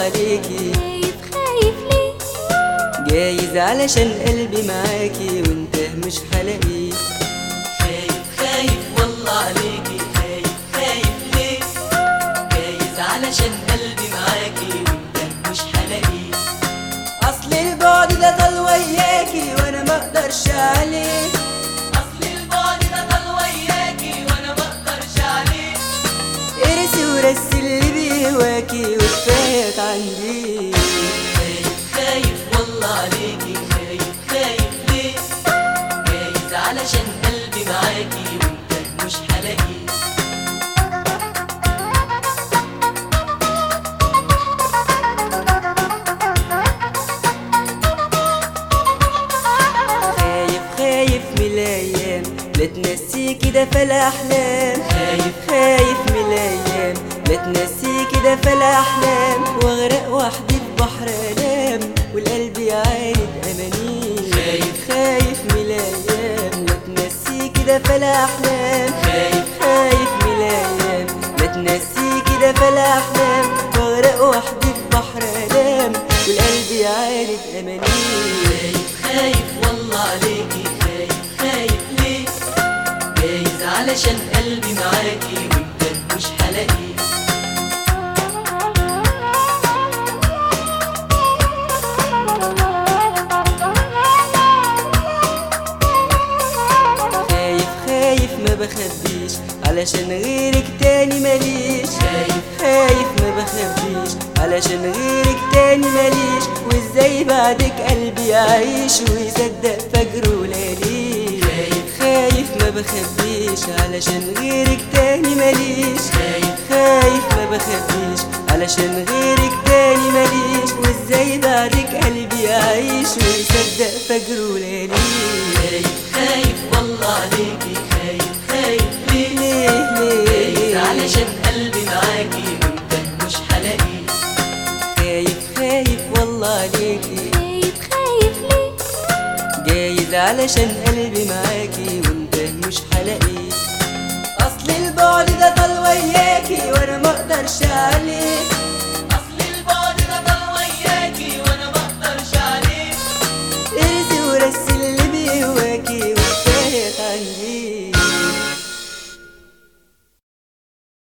عليكي. خايف ليه؟ جايز علشان قلبي معاكي وانت مش حلاقيه. خايف والله عليكي. خايف ليه؟ جايز علشان قلبي معاكي وانت مش حلاقيه. اصل البعد ده طال وياكي وانا مقدرش عليه. اصل البعد ده طال وياكي وانا مقدرش عليه. ارسي ورسي اللي بيهواكي وكفاية عندي. خايف والله عليكي. خايف ليه؟ جايز علشان قلبي معاكي وانت مش حلاقيه. خايف من الايام لا تنسيكي ده في الاحلام. خايف من الايام لا تنسيكي ده في الاحلام واغرق وحدي في بحر الام والقلب يعاند امانيه. خايف من الايام لا تنسيكي ده في الاحلام. خايف من الايام لا تنسيكي ده في الاحلام واغرق وحدي في بحر الام والقلب يعاند امانيه. خايف والله عليكي. خايف ليه؟ جايز علشان قلبي معاكي وانت مش حلاقيه. خايف ما بخبيش علشان غيرك تاني ماليش. خايف ما بخبيش علشان غيرك تاني ماليش. وازاي بعدك قلبي يعيش ويصدق فجر وليالي. خايف ما بخبيش علشان غيرك تاني ماليش. خايف ما بخبيش علشان غيرك تاني ماليش. وازاي بعدك قلبي يعيش ويصدق فجر وليالي. خايف والله عليكي. خايف ليه؟ ليه علشان قلبي معاكي وانت مش حلاقيه. خايف والله عليكي. خايف ليه؟ جايز علشان